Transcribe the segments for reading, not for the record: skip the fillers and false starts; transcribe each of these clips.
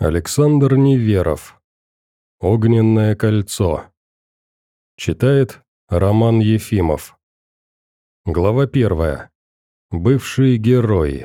Александр Неверов. «Огненное кольцо». Читает Роман Ефимов. Глава 1. Бывшие герои.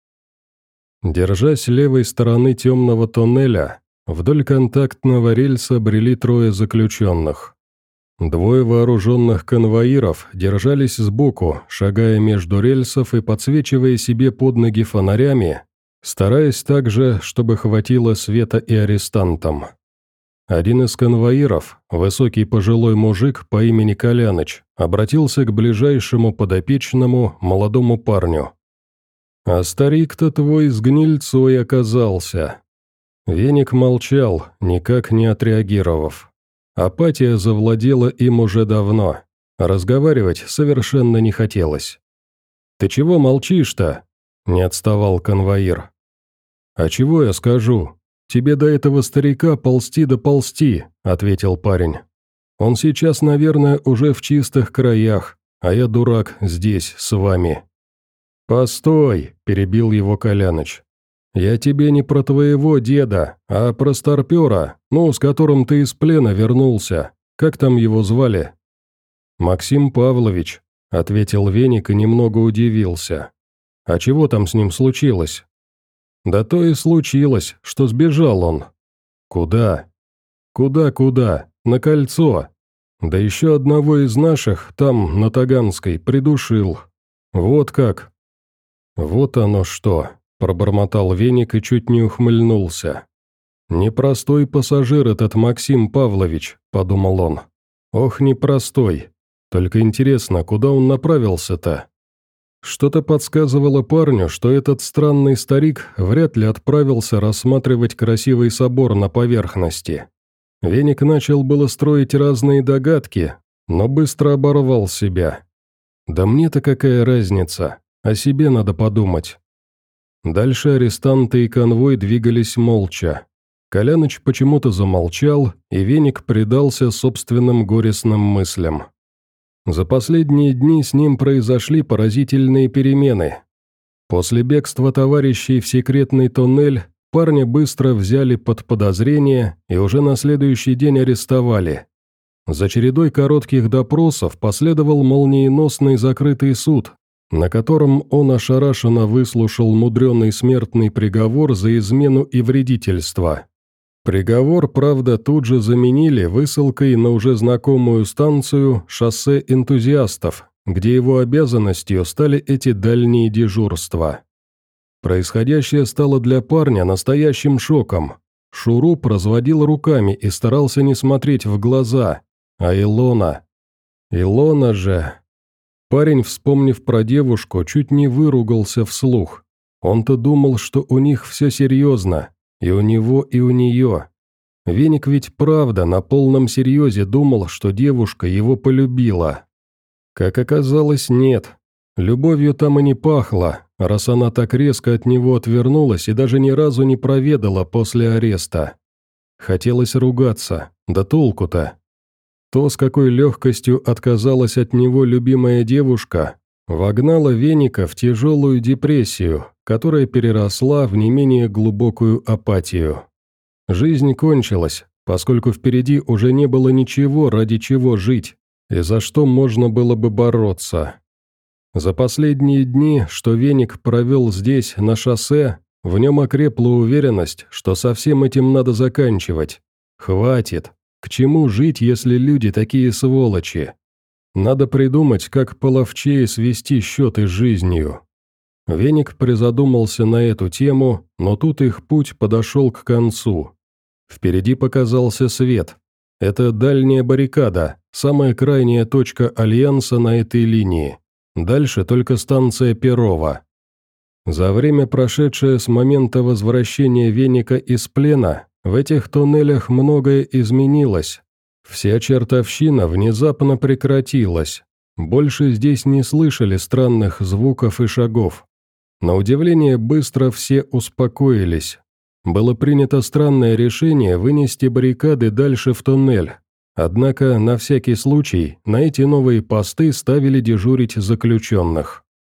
Держась левой стороны темного тоннеля, вдоль контактного рельса брели трое заключенных. Двое вооруженных конвоиров держались сбоку, шагая между рельсов и подсвечивая себе под ноги фонарями, стараясь также, чтобы хватило света и арестантам. Один из конвоиров, высокий пожилой мужик по имени Коляныч, обратился к ближайшему подопечному молодому парню. «А старик-то твой с гнильцой оказался». Веник молчал, никак не отреагировав. Апатия завладела им уже давно. Разговаривать совершенно не хотелось. «Ты чего молчишь-то?» – не отставал конвоир. «А чего я скажу? Тебе до этого старика ползти да ползти», – ответил парень. «Он сейчас, наверное, уже в чистых краях, а я, дурак, здесь, с вами». «Постой», – перебил его Коляныч. «Я тебе не про твоего деда, а про старпера, с которым ты из плена вернулся. Как там его звали?» «Максим Павлович», – ответил Веник и немного удивился. «А чего там с ним случилось?» «Да то и случилось, что сбежал он». «Куда?» «Куда? На кольцо. Да еще одного из наших, там, на Таганской, придушил. Вот как». «Вот оно что», – пробормотал Веник и чуть не ухмыльнулся. «Непростой пассажир этот Максим Павлович», – подумал он. «Ох, непростой. Только интересно, куда он направился-то?» Что-то подсказывало парню, что этот странный старик вряд ли отправился рассматривать красивый собор на поверхности. Веник начал было строить разные догадки, но быстро оборвал себя. «Да мне-то какая разница? О себе надо подумать». Дальше арестанты и конвой двигались молча. Коляныч почему-то замолчал, и Веник предался собственным горестным мыслям. За последние дни с ним произошли поразительные перемены. После бегства товарищей в секретный тоннель парня быстро взяли под подозрение и уже на следующий день арестовали. За чередой коротких допросов последовал молниеносный закрытый суд, на котором он ошарашенно выслушал мудреный смертный приговор за измену и вредительство. Приговор, правда, тут же заменили высылкой на уже знакомую станцию «Шоссе энтузиастов», где его обязанностью стали эти дальние дежурства. Происходящее стало для парня настоящим шоком. Шуруп разводил руками и старался не смотреть в глаза, а Илона же... Парень, вспомнив про девушку, чуть не выругался вслух. Он-то думал, что у них все серьезно. И у него, и у нее. Веник ведь правда на полном серьезе думал, что девушка его полюбила. Как оказалось, нет. Любовью там и не пахло, раз она так резко от него отвернулась и даже ни разу не проведала после ареста. Хотелось ругаться, да толку-то. То, с какой легкостью отказалась от него любимая девушка, вогнало Веника в тяжелую депрессию, которая переросла в не менее глубокую апатию. Жизнь кончилась, поскольку впереди уже не было ничего, ради чего жить, и за что можно было бы бороться. За последние дни, что Веник провел здесь, на шоссе, в нем окрепла уверенность, что со всем этим надо заканчивать. Хватит. К чему жить, если люди такие сволочи? Надо придумать, как половчее свести счеты с жизнью. Веник призадумался на эту тему, но тут их путь подошел к концу. Впереди показался свет. Это дальняя баррикада, самая крайняя точка Альянса на этой линии. Дальше только станция Перова. За время, прошедшее с момента возвращения Веника из плена, в этих туннелях многое изменилось. Вся чертовщина внезапно прекратилась. Больше здесь не слышали странных звуков и шагов. На удивление быстро все успокоились. Было принято странное решение вынести баррикады дальше в туннель. Однако, на всякий случай, на эти новые посты ставили дежурить заключенных.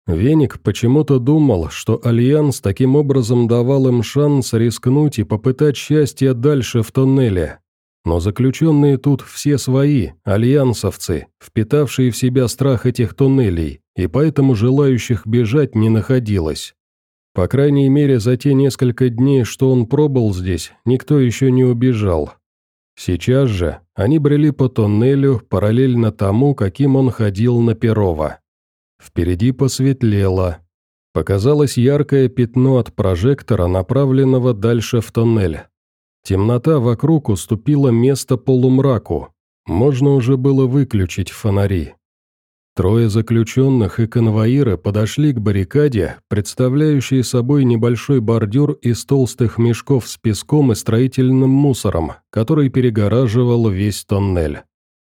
Веник почему-то думал, что Альянс таким образом давал им шанс рискнуть и попытать счастье дальше в тоннеле. Но заключенные тут все свои, альянсовцы, впитавшие в себя страх этих тоннелей, и поэтому желающих бежать не находилось. По крайней мере, за те несколько дней, что он пробыл здесь, никто еще не убежал. Сейчас же они брели по тоннелю, параллельно тому, каким он ходил на Перово. Впереди посветлело. Показалось яркое пятно от прожектора, направленного дальше в тоннель. Темнота вокруг уступила место полумраку. Можно уже было выключить фонари. Трое заключенных и конвоиры подошли к баррикаде, представляющей собой небольшой бордюр из толстых мешков с песком и строительным мусором, который перегораживал весь тоннель.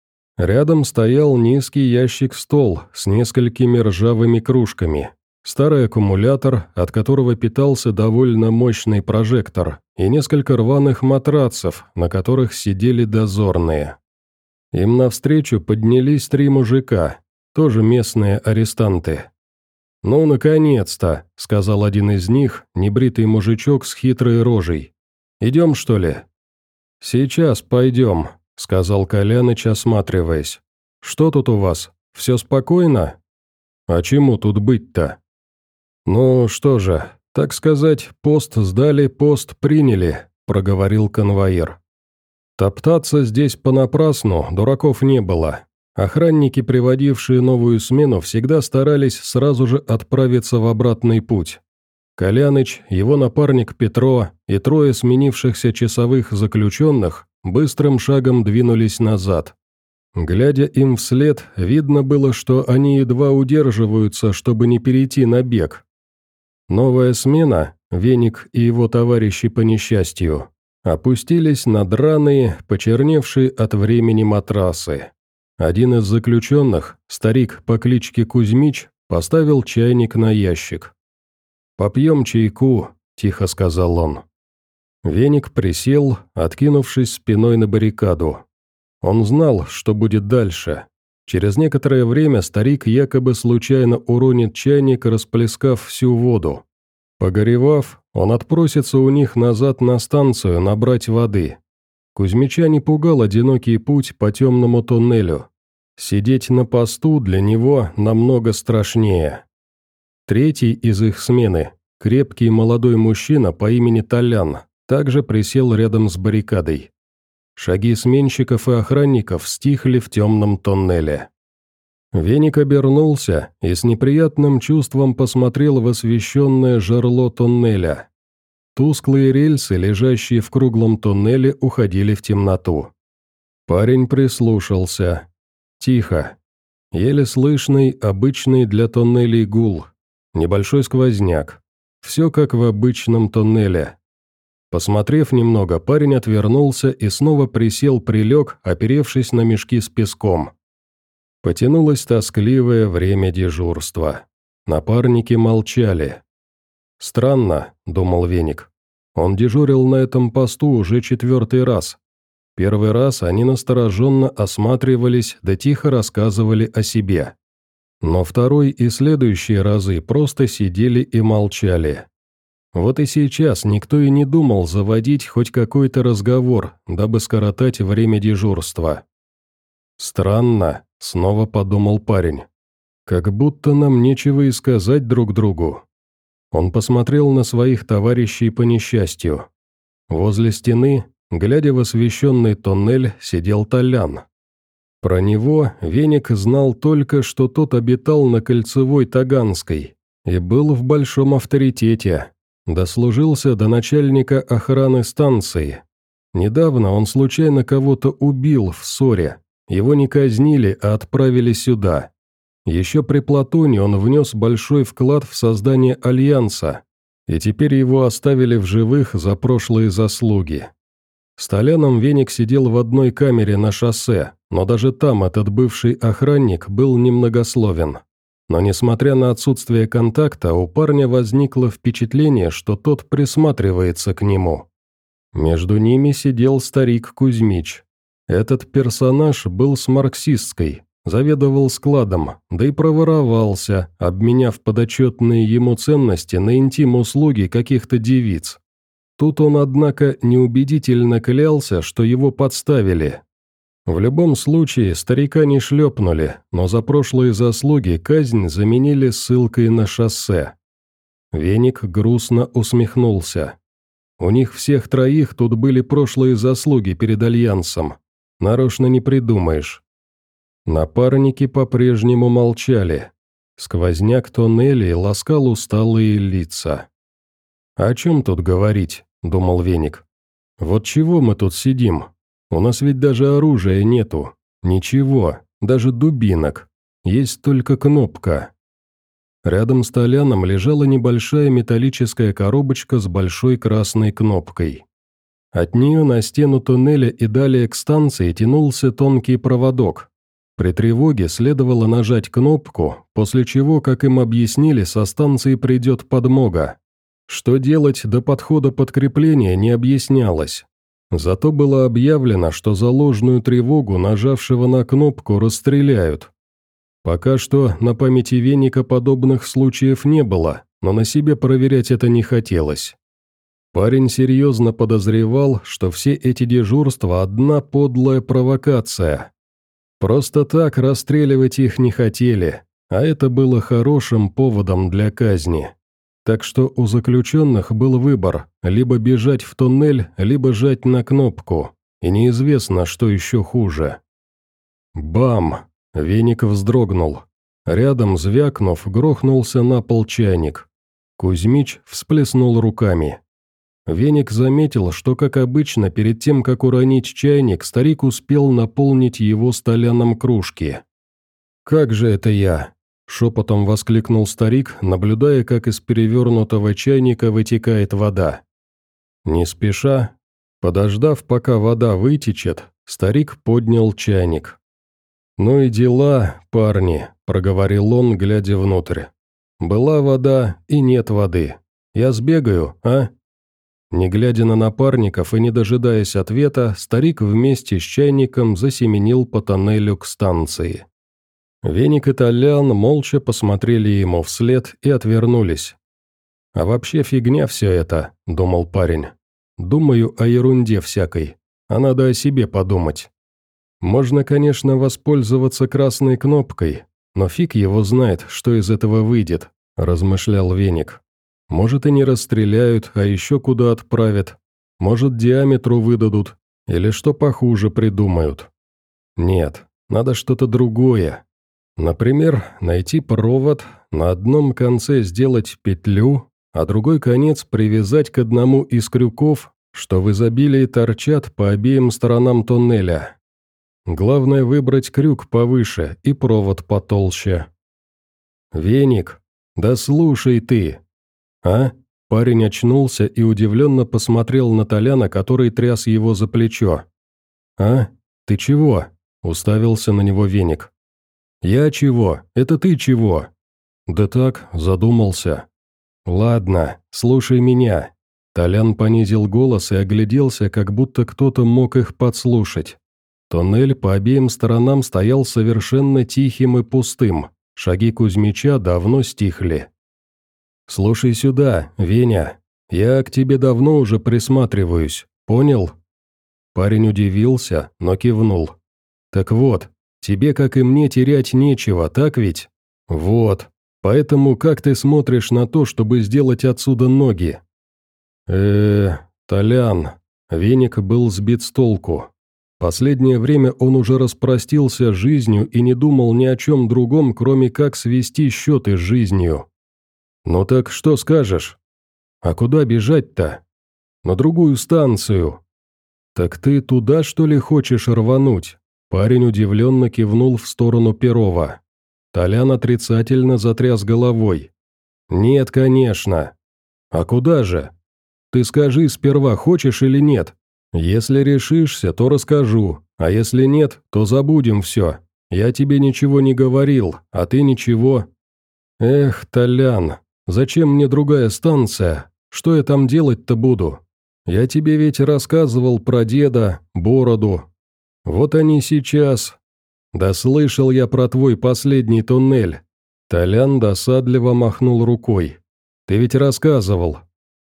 Рядом стоял низкий ящик-стол с несколькими ржавыми кружками, старый аккумулятор, от которого питался довольно мощный прожектор, и несколько рваных матрацев, на которых сидели дозорные. Им навстречу поднялись 3 мужика, тоже местные арестанты. «Ну, наконец-то», — сказал один из них, небритый мужичок с хитрой рожей. «Идем, что ли?» «Сейчас пойдем», — сказал Коляныч, осматриваясь. «Что тут у вас? Все спокойно?» «А чему тут быть-то?» «Ну, что же, так сказать, пост сдали, пост приняли», — проговорил конвоир. «Топтаться здесь понапрасну, дураков не было. Охранники, приводившие новую смену, всегда старались сразу же отправиться в обратный путь. Коляныч, его напарник Петро и 3 сменившихся часовых заключенных быстрым шагом двинулись назад. Глядя им вслед, видно было, что они едва удерживаются, чтобы не перейти на бег. Новая смена, Веник и его товарищи по несчастью, опустились на драные, почерневшие от времени матрасы. Один из заключенных, старик по кличке Кузьмич, поставил чайник на ящик. «Попьем чайку», – тихо сказал он. Веник присел, откинувшись спиной на баррикаду. Он знал, что будет дальше. Через некоторое время старик якобы случайно уронит чайник, расплескав всю воду. Погоревав, он отпросится у них назад на станцию набрать воды. Кузьмича не пугал одинокий путь по темному туннелю. Сидеть на посту для него намного страшнее. Третий из их смены, крепкий молодой мужчина по имени Толян, также присел рядом с баррикадой. Шаги сменщиков и охранников стихли в темном тоннеле. Веник обернулся и с неприятным чувством посмотрел в освещенное жерло тоннеля. Тусклые рельсы, лежащие в круглом туннеле, уходили в темноту. Парень прислушался. Тихо. Еле слышный, обычный для тоннелей гул. Небольшой сквозняк. Все как в обычном тоннеле. Посмотрев немного, парень отвернулся и снова присел-прилег, оперевшись на мешки с песком. Потянулось тоскливое время дежурства. Напарники молчали. «Странно», — думал Веник. Он дежурил на этом посту уже 4-й раз. Первый раз они настороженно осматривались да тихо рассказывали о себе. Но второй и следующие разы просто сидели и молчали. Вот и сейчас никто и не думал заводить хоть какой-то разговор, дабы скоротать время дежурства. «Странно», — снова подумал парень. «Как будто нам нечего и сказать друг другу». Он посмотрел на своих товарищей по несчастью. Возле стены, глядя в освещенный тоннель, сидел Толян. Про него Веник знал только, что тот обитал на Кольцевой Таганской и был в большом авторитете, дослужился до начальника охраны станции. Недавно он случайно кого-то убил в ссоре, его не казнили, а отправили сюда. Еще при Платоне он внес большой вклад в создание Альянса, и теперь его оставили в живых за прошлые заслуги. С Толяном Веник сидел в одной камере на шоссе, но даже там этот бывший охранник был немногословен. Но несмотря на отсутствие контакта, у парня возникло впечатление, что тот присматривается к нему. Между ними сидел старик Кузьмич. Этот персонаж был с марксистской, заведовал складом, да и проворовался, обменяв подотчетные ему ценности на интим-услуги каких-то девиц. Тут он, однако, неубедительно клялся, что его подставили. В любом случае, старика не шлепнули, но за прошлые заслуги казнь заменили ссылкой на шоссе. Веник грустно усмехнулся. У них всех троих тут были прошлые заслуги перед Альянсом. Нарочно не придумаешь. Напарники по-прежнему молчали. Сквозняк тоннелей ласкал усталые лица. «О чем тут говорить?» – думал Веник. «Вот чего мы тут сидим? У нас ведь даже оружия нету. Ничего, даже дубинок. Есть только кнопка». Рядом с Толяном лежала небольшая металлическая коробочка с большой красной кнопкой. От нее на стену туннеля и далее к станции тянулся тонкий проводок. При тревоге следовало нажать кнопку, после чего, как им объяснили, со станции придет подмога. Что делать до подхода подкрепления не объяснялось. Зато было объявлено, что за ложную тревогу нажавшего на кнопку расстреляют. Пока что на памяти Веника подобных случаев не было, но на себе проверять это не хотелось. Парень серьезно подозревал, что все эти дежурства – одна подлая провокация. Просто так расстреливать их не хотели, а это было хорошим поводом для казни. Так что у заключенных был выбор – либо бежать в туннель, либо жать на кнопку, и неизвестно, что еще хуже. Бам! Веник вздрогнул. Рядом, звякнув, грохнулся на пол чайник. Кузьмич всплеснул руками. Веник заметил, что, как обычно, перед тем, как уронить чайник, старик успел наполнить его с Толяном кружки. «Как же это я?» – шепотом воскликнул старик, наблюдая, как из перевернутого чайника вытекает вода. Не спеша, подождав, пока вода вытечет, старик поднял чайник. «Ну и дела, парни», – проговорил он, глядя внутрь. «Была вода и нет воды. Я сбегаю, а?» Не глядя на напарников и не дожидаясь ответа, старик вместе с чайником засеменил по тоннелю к станции. Веник и Толян молча посмотрели ему вслед и отвернулись. «А вообще фигня все это», – думал парень. «Думаю о ерунде всякой, а надо о себе подумать. Можно, конечно, воспользоваться красной кнопкой, но фиг его знает, что из этого выйдет», – размышлял Веник. «Может, и не расстреляют, а еще куда отправят. Может, диаметру выдадут, или что похуже придумают. Нет, надо что-то другое. Например, найти провод, на одном конце сделать петлю, а другой конец привязать к одному из крюков, что в изобилии торчат по обеим сторонам туннеля. Главное выбрать крюк повыше и провод потолще». «Веник, да слушай ты!» «А?» Парень очнулся и удивленно посмотрел на Толяна, который тряс его за плечо. «А? Ты чего?» – уставился на него Веник. «Я чего? Это ты чего?» «Да так, задумался». «Ладно, слушай меня». Толян понизил голос и огляделся, как будто кто-то мог их подслушать. Туннель по обеим сторонам стоял совершенно тихим и пустым, шаги Кузьмича давно стихли. «Слушай сюда, Веня, я к тебе давно уже присматриваюсь, понял?» Парень удивился, но кивнул. «Так вот, тебе, как и мне, терять нечего, так ведь? Вот, поэтому как ты смотришь на то, чтобы сделать отсюда ноги?» Толян». Веник был сбит с толку. Последнее время он уже распростился с жизнью и не думал ни о чем другом, кроме как свести счеты с жизнью. «Ну так что скажешь? А куда бежать-то? На другую станцию». «Так ты туда, что ли, хочешь рвануть?» Парень удивленно кивнул в сторону Перова. Толян отрицательно затряс головой. «Нет, конечно». «А куда же? Ты скажи сперва, хочешь или нет. Если решишься, то расскажу, а если нет, то забудем все. Я тебе ничего не говорил, а ты ничего». «Эх, Толян, зачем мне другая станция? Что я там делать-то буду? Я тебе ведь рассказывал про деда, бороду. Вот они сейчас. Да слышал я про твой последний туннель. Толян досадливо махнул рукой. Ты ведь рассказывал.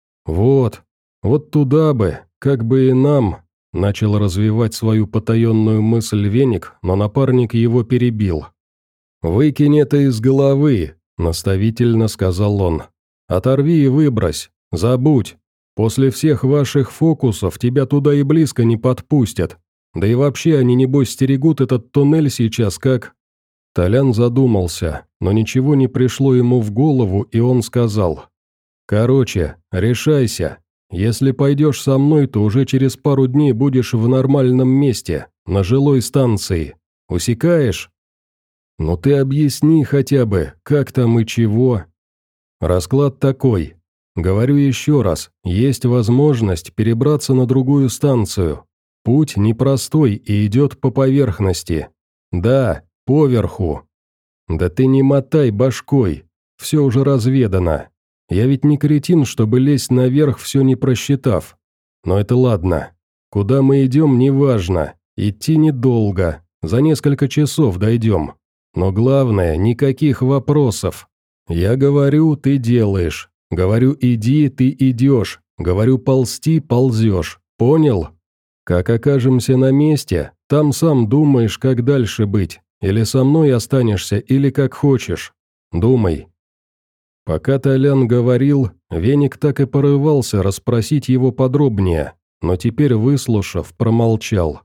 Вот туда бы, как бы и нам, начал развивать свою потаенную мысль Веник, но напарник его перебил. «Выкинь это из головы», – наставительно сказал он. «Оторви и выбрось, забудь. После всех ваших фокусов тебя туда и близко не подпустят. Да и вообще они, небось, стерегут этот туннель сейчас как...» Толян задумался, но ничего не пришло ему в голову, и он сказал. «Короче, решайся. Если пойдешь со мной, то уже через пару дней будешь в нормальном месте, на жилой станции. Усекаешь?» «Ну ты объясни хотя бы, как там и чего?» «Расклад такой. Говорю еще раз, есть возможность перебраться на другую станцию. Путь непростой и идет по поверхности. Да, поверху. Да ты не мотай башкой, все уже разведано. Я ведь не кретин, чтобы лезть наверх, все не просчитав. Но это ладно. Куда мы идем, неважно. Идти недолго, за несколько часов дойдем. Но главное, никаких вопросов. Я говорю, ты делаешь. Говорю, иди, ты идешь. Говорю, ползти, ползешь. Понял? Как окажемся на месте, там сам думаешь, как дальше быть. Или со мной останешься, или как хочешь. Думай». Пока Толян говорил, Веник так и порывался расспросить его подробнее, но теперь, выслушав, промолчал.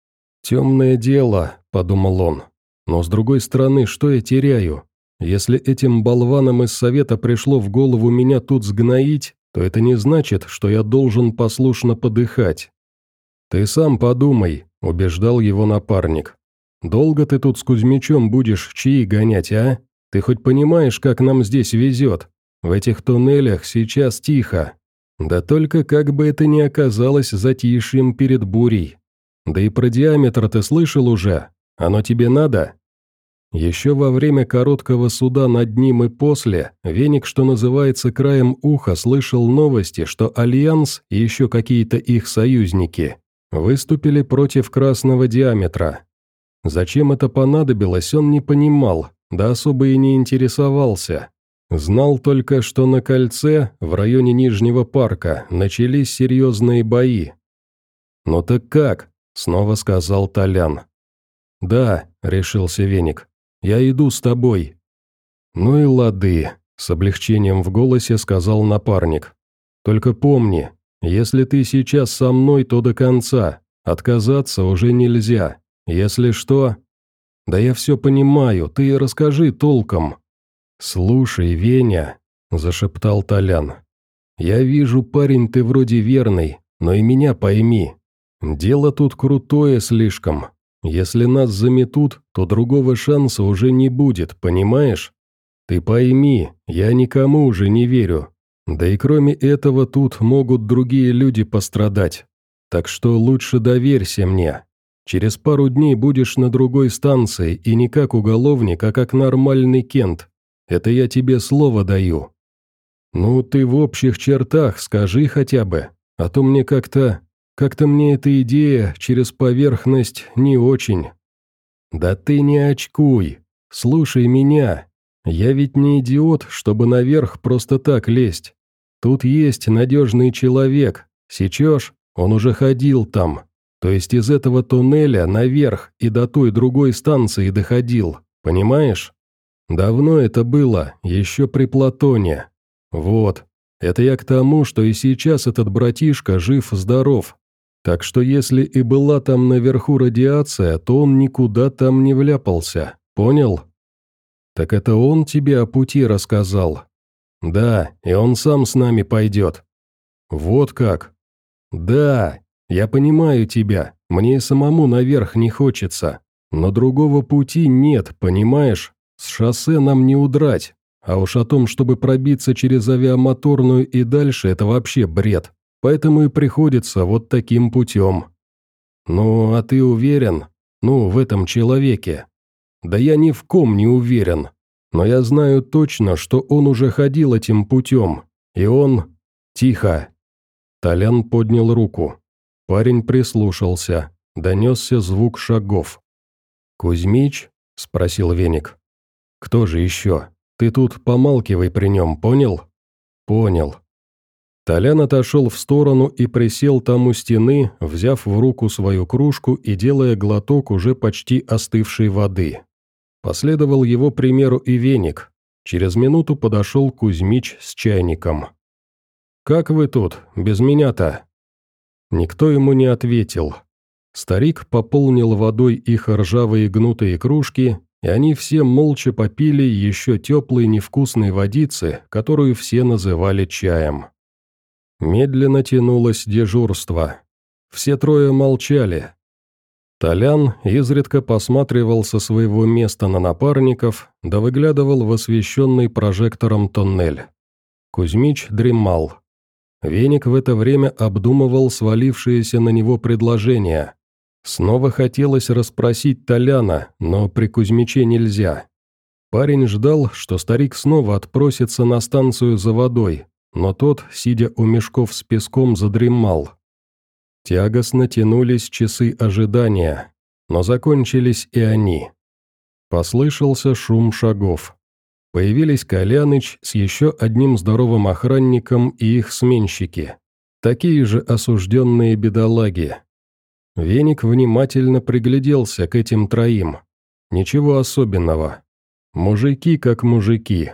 «Темное дело», — подумал он. «Но с другой стороны, что я теряю? Если этим болванам из совета пришло в голову меня тут сгноить, то это не значит, что я должен послушно подыхать». «Ты сам подумай», — убеждал его напарник. «Долго ты тут с Кузьмичом будешь чаи гонять, а? Ты хоть понимаешь, как нам здесь везет? В этих туннелях сейчас тихо. Да только как бы это ни оказалось затишьем перед бурей. Да и про диаметр ты слышал уже? Оно тебе надо?» Еще во время короткого суда над ним и после, Веник, что называется, краем уха слышал новости, что Альянс и еще какие-то их союзники выступили против красного диаметра. Зачем это понадобилось, он не понимал, да особо и не интересовался. Знал только, что на кольце, в районе Нижнего парка, начались серьезные бои. «Ну так как?» – снова сказал Толян. «Да», – решился Веник, – «я иду с тобой». «Ну и лады», – с облегчением в голосе сказал напарник. «Только помни, если ты сейчас со мной, то до конца, отказаться уже нельзя, если что...» «Да я все понимаю, ты расскажи толком». «Слушай, Веня», – зашептал Толян, – «я вижу, парень, ты вроде верный, но и меня пойми. Дело тут крутое слишком. Если нас заметут, то другого шанса уже не будет, понимаешь? Ты пойми, я никому уже не верю. Да и кроме этого тут могут другие люди пострадать. Так что лучше доверься мне. Через пару дней будешь на другой станции, и не как уголовник, а как нормальный кент. Это я тебе слово даю. Ну, ты в общих чертах скажи хотя бы, а то мне как-то мне эта идея через поверхность не очень». «Да ты не очкуй. Слушай меня. Я ведь не идиот, чтобы наверх просто так лезть. Тут есть надежный человек. Сечешь? Он уже ходил там. То есть из этого туннеля наверх и до той другой станции доходил. Понимаешь? Давно это было, еще при Платоне. Вот. Это я к тому, что и сейчас этот братишка жив-здоров. Так что если и была там наверху радиация, то он никуда там не вляпался. Понял? Так это он тебе о пути рассказал? Да, и он сам с нами пойдет. Вот как? Да, я понимаю тебя, мне и самому наверх не хочется. Но другого пути нет, понимаешь? С шоссе нам не удрать. А уж о том, чтобы пробиться через авиамоторную и дальше, это вообще бред. Поэтому и приходится вот таким путем. Ну, а ты уверен? Ну, в этом человеке. Да я ни в ком не уверен. Но я знаю точно, что он уже ходил этим путем. И он... Тихо. Толян поднял руку. Парень прислушался. Донесся звук шагов. «Кузьмич?» – спросил Веник. «Кто же еще? Ты тут помалкивай при нем, понял?» «Понял». Толян отошел в сторону и присел там у стены, взяв в руку свою кружку и делая глоток уже почти остывшей воды. Последовал его примеру и Веник. Через минуту подошел Кузьмич с чайником. «Как вы тут, без меня-то?» Никто ему не ответил. Старик пополнил водой их ржавые гнутые кружки, и они все молча попили еще теплой невкусной водицы, которую все называли чаем. Медленно тянулось дежурство. Все трое молчали. Толян изредка посматривал со своего места на напарников, да выглядывал в освещенный прожектором тоннель. Кузьмич дремал. Веник в это время обдумывал свалившееся на него предложение. Снова хотелось расспросить Толяна, но при Кузьмиче нельзя. Парень ждал, что старик снова отпросится на станцию за водой, но тот, сидя у мешков с песком, задремал. Тягостно тянулись часы ожидания, но закончились и они. Послышался шум шагов. Появились Коляныч с еще одним здоровым охранником и их сменщики. Такие же осужденные бедолаги. Веник внимательно пригляделся к этим троим. Ничего особенного. Мужики как мужики.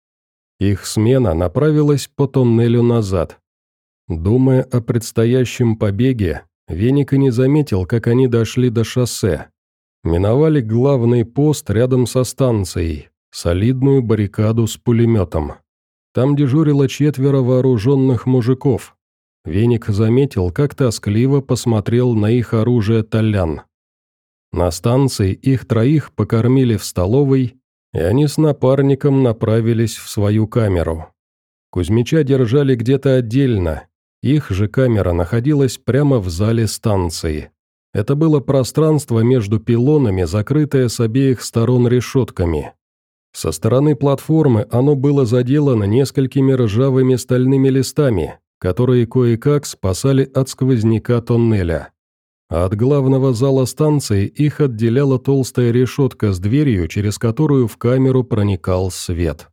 Их смена направилась по тоннелю назад. Думая о предстоящем побеге, Веник и не заметил, как они дошли до шоссе. Миновали главный пост рядом со станцией, солидную баррикаду с пулеметом. Там дежурило 4 вооруженных мужиков. Веник заметил, как тоскливо посмотрел на их оружие Толян. На станции их троих покормили в столовой, и они с напарником направились в свою камеру. Кузьмича держали где-то отдельно, их же камера находилась прямо в зале станции. Это было пространство между пилонами, закрытое с обеих сторон решетками. Со стороны платформы оно было заделано несколькими ржавыми стальными листами, которые кое-как спасали от сквозняка тоннеля. А от главного зала станции их отделяла толстая решетка с дверью, через которую в камеру проникал свет.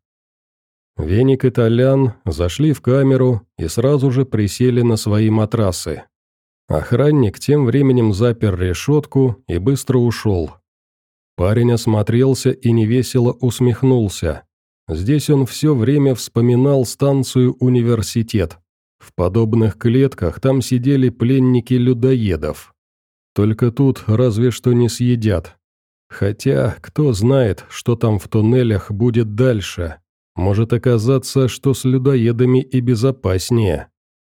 Веник и Толян зашли в камеру и сразу же присели на свои матрасы. Охранник тем временем запер решетку и быстро ушел. Парень осмотрелся и невесело усмехнулся. Здесь он все время вспоминал станцию «Университет». В подобных клетках там сидели пленники людоедов. Только тут разве что не съедят. Хотя, кто знает, что там в туннелях будет дальше. Может оказаться, что с людоедами и безопаснее.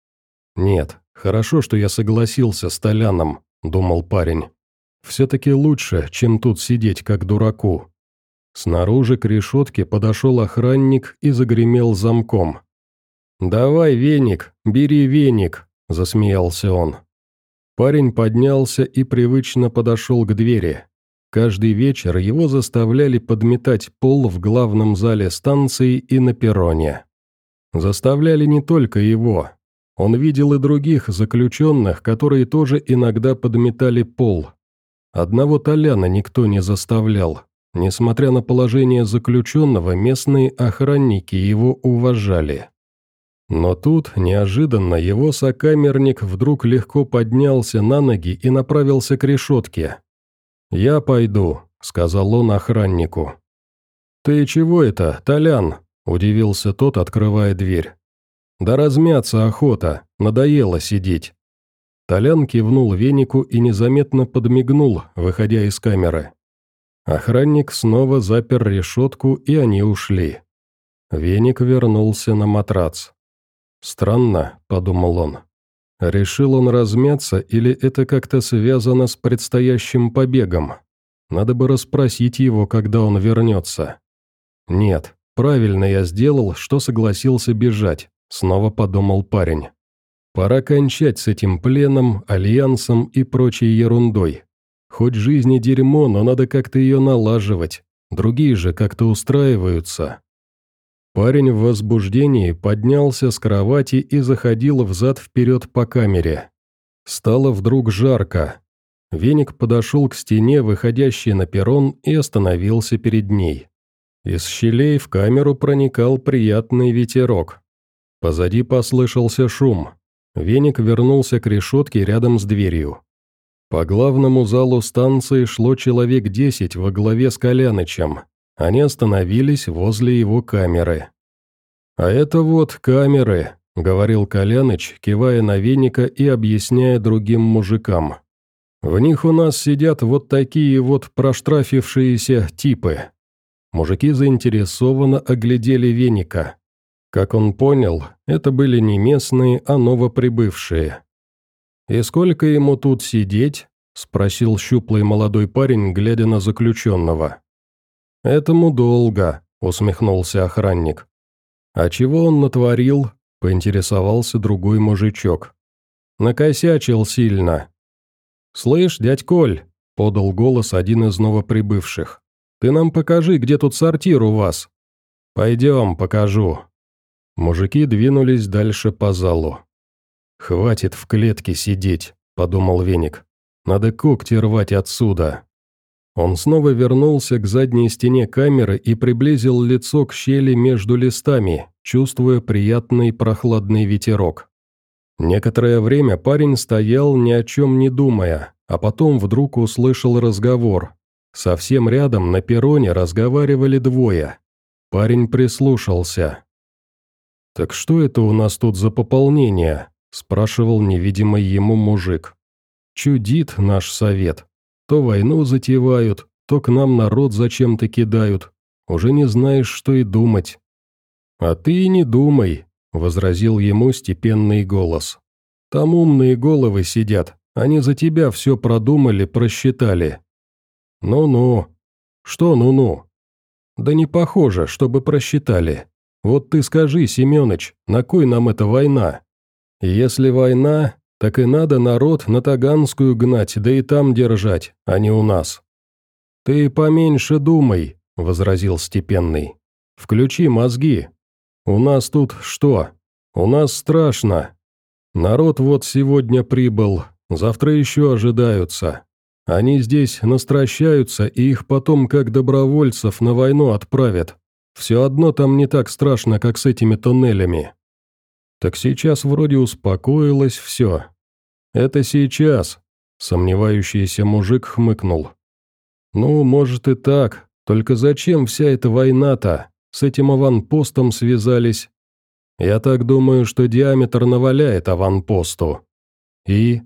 «Нет, хорошо, что я согласился с Толяном», — думал парень. «Все-таки лучше, чем тут сидеть, как дураку». Снаружи к решетке подошел охранник и загремел замком. «Давай веник, бери веник», – засмеялся он. Парень поднялся и привычно подошел к двери. Каждый вечер его заставляли подметать пол в главном зале станции и на перроне. Заставляли не только его. Он видел и других заключенных, которые тоже иногда подметали пол. Одного Толяна никто не заставлял. Несмотря на положение заключенного, местные охранники его уважали. Но тут, неожиданно, его сокамерник вдруг легко поднялся на ноги и направился к решетке. «Я пойду», — сказал он охраннику. «Ты чего это, Толян?» — удивился тот, открывая дверь. «Да размяться охота, надоело сидеть». Толян кивнул венику и незаметно подмигнул, выходя из камеры. Охранник снова запер решетку, и они ушли. Веник вернулся на матрац. «Странно», — подумал он. «Решил он размяться, или это как-то связано с предстоящим побегом? Надо бы расспросить его, когда он вернется». «Нет, правильно я сделал, что согласился бежать», — снова подумал парень. «Пора кончать с этим пленом, альянсом и прочей ерундой. Хоть жизнь и дерьмо, но надо как-то ее налаживать, другие же как-то устраиваются». Парень в возбуждении поднялся с кровати и заходил взад-вперед по камере. Стало вдруг жарко. Веник подошел к стене, выходящей на перрон, и остановился перед ней. Из щелей в камеру проникал приятный ветерок. Позади послышался шум. Веник вернулся к решетке рядом с дверью. По главному залу станции шло человек 10 во главе с Колянычем. Они остановились возле его камеры. «А это вот камеры», — говорил Коляныч, кивая на Веника и объясняя другим мужикам. «В них у нас сидят вот такие вот проштрафившиеся типы». Мужики заинтересованно оглядели Веника. Как он понял, это были не местные, а новоприбывшие. «И сколько ему тут сидеть?» – спросил щуплый молодой парень, глядя на заключенного. «Этому долго», – усмехнулся охранник. «А чего он натворил?» – поинтересовался другой мужичок. «Накосячил сильно». «Слышь, дядь Коль», – подал голос один из новоприбывших, – «ты нам покажи, где тут сортир у вас». «Пойдем, покажу». Мужики двинулись дальше по залу. «Хватит в клетке сидеть», – подумал Веник. «Надо когти рвать отсюда». Он снова вернулся к задней стене камеры и приблизил лицо к щели между листами, чувствуя приятный прохладный ветерок. Некоторое время парень стоял, ни о чем не думая, а потом вдруг услышал разговор. Совсем рядом на перроне разговаривали двое. Парень прислушался. «Так что это у нас тут за пополнение?» – спрашивал невидимый ему мужик. «Чудит наш совет. То войну затевают, то к нам народ зачем-то кидают. Уже не знаешь, что и думать». «А ты и не думай», – возразил ему степенный голос. «Там умные головы сидят, они за тебя все продумали, просчитали». «Ну-ну». «Что ну-ну?» «Да не похоже, чтобы просчитали. Вот ты скажи, Семёныч, на кой нам эта война? Если война, так и надо народ на Таганскую гнать, да и там держать, а не у нас». «Ты поменьше думай», – возразил степенный. «Включи мозги. У нас тут что? У нас страшно. Народ вот сегодня прибыл, завтра еще ожидаются. Они здесь настращаются, и их потом как добровольцев на войну отправят. Все одно там не так страшно, как с этими тоннелями». «Так сейчас вроде успокоилось все». «Это сейчас», – сомневающийся мужик хмыкнул. «Ну, может и так, только зачем вся эта война-то? С этим аванпостом связались. Я так думаю, что диаметр наваляет аванпосту. И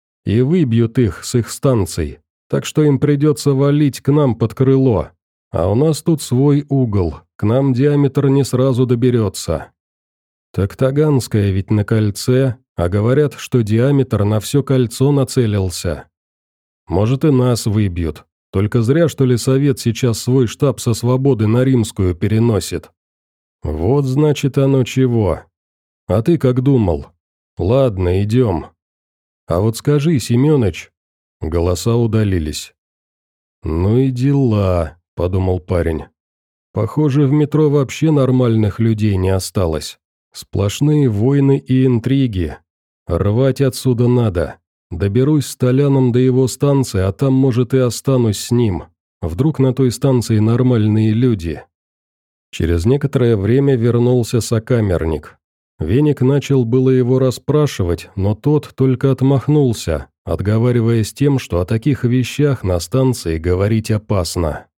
выбьют их с их станций, так что им придется валить к нам под крыло. А у нас тут свой угол, к нам диаметр не сразу доберется». «Так Таганская ведь на кольце, а говорят, что диаметр на все кольцо нацелился. Может и нас выбьют, только зря, что ли, Совет сейчас свой штаб со Свободы на Римскую переносит». «Вот значит оно чего. А ты как думал? Ладно, идем. А вот скажи, Семёныч...» Голоса удалились. «Ну и дела», — подумал парень. «Похоже, в метро вообще нормальных людей не осталось. Сплошные войны и интриги. Рвать отсюда надо. Доберусь с Толяном до его станции, а там, может, и останусь с ним. Вдруг на той станции нормальные люди». Через некоторое время вернулся сокамерник. Веник начал было его расспрашивать, но тот только отмахнулся, отговариваясь тем, что о таких вещах на станции говорить опасно.